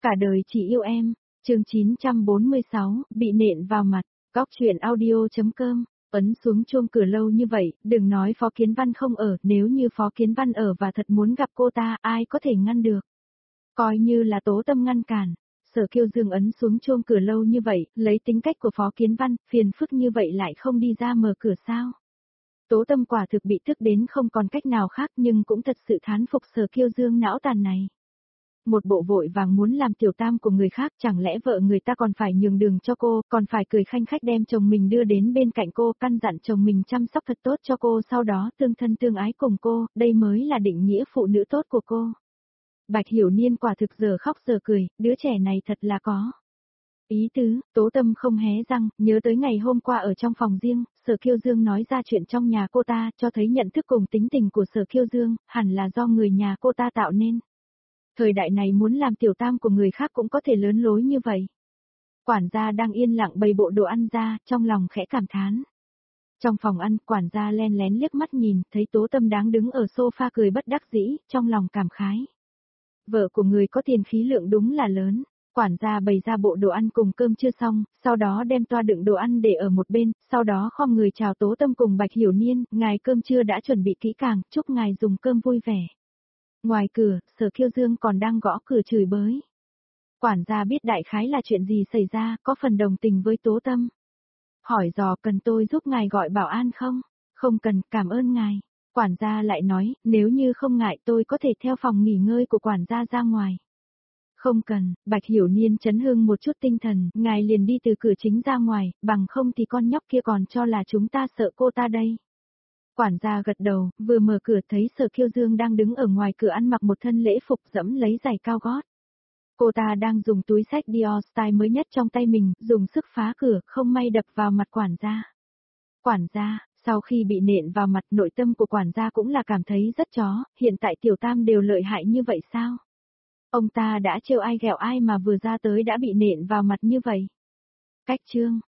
Cả đời chỉ yêu em, chương 946, bị nện vào mặt, Cóc truyện audio.com, ấn xuống chuông cửa lâu như vậy, đừng nói Phó Kiến Văn không ở, nếu như Phó Kiến Văn ở và thật muốn gặp cô ta, ai có thể ngăn được. Coi như là Tố Tâm ngăn cản, Sở Kiêu Dương ấn xuống chuông cửa lâu như vậy, lấy tính cách của Phó Kiến Văn, phiền phức như vậy lại không đi ra mở cửa sao. Tố Tâm quả thực bị tức đến không còn cách nào khác nhưng cũng thật sự thán phục Sở Kiêu Dương não tàn này. Một bộ vội vàng muốn làm tiểu tam của người khác, chẳng lẽ vợ người ta còn phải nhường đường cho cô, còn phải cười khanh khách đem chồng mình đưa đến bên cạnh cô, căn dặn chồng mình chăm sóc thật tốt cho cô, sau đó tương thân tương ái cùng cô, đây mới là định nghĩa phụ nữ tốt của cô. Bạch Hiểu Niên quả thực giờ khóc giờ cười, đứa trẻ này thật là có ý tứ. Tố Tâm không hé răng, nhớ tới ngày hôm qua ở trong phòng riêng, Sở Kiêu Dương nói ra chuyện trong nhà cô ta, cho thấy nhận thức cùng tính tình của Sở Kiêu Dương, hẳn là do người nhà cô ta tạo nên. Thời đại này muốn làm tiểu tam của người khác cũng có thể lớn lối như vậy. Quản gia đang yên lặng bày bộ đồ ăn ra, trong lòng khẽ cảm thán. Trong phòng ăn, quản gia len lén liếc mắt nhìn, thấy Tố Tâm đáng đứng ở sofa cười bất đắc dĩ, trong lòng cảm khái. Vợ của người có tiền khí lượng đúng là lớn. Quản gia bày ra bộ đồ ăn cùng cơm chưa xong, sau đó đem toa đựng đồ ăn để ở một bên, sau đó khom người chào Tố Tâm cùng Bạch Hiểu Niên, ngài cơm trưa đã chuẩn bị kỹ càng, chúc ngài dùng cơm vui vẻ. Ngoài cửa, Sở Kiêu Dương còn đang gõ cửa chửi bới. Quản gia biết đại khái là chuyện gì xảy ra, có phần đồng tình với Tố Tâm. Hỏi dò cần tôi giúp ngài gọi bảo an không? Không cần, cảm ơn ngài. Quản gia lại nói, nếu như không ngại tôi có thể theo phòng nghỉ ngơi của quản gia ra ngoài. Không cần, Bạch Hiểu Niên chấn hưng một chút tinh thần, ngài liền đi từ cửa chính ra ngoài, bằng không thì con nhóc kia còn cho là chúng ta sợ cô ta đây. Quản gia gật đầu, vừa mở cửa thấy Sở Kiêu Dương đang đứng ở ngoài cửa ăn mặc một thân lễ phục dẫm lấy giày cao gót. Cô ta đang dùng túi xách Dior style mới nhất trong tay mình, dùng sức phá cửa, không may đập vào mặt quản gia. Quản gia, sau khi bị nện vào mặt, nội tâm của quản gia cũng là cảm thấy rất chó, hiện tại tiểu tam đều lợi hại như vậy sao? Ông ta đã trêu ai ghẹo ai mà vừa ra tới đã bị nện vào mặt như vậy? Cách chương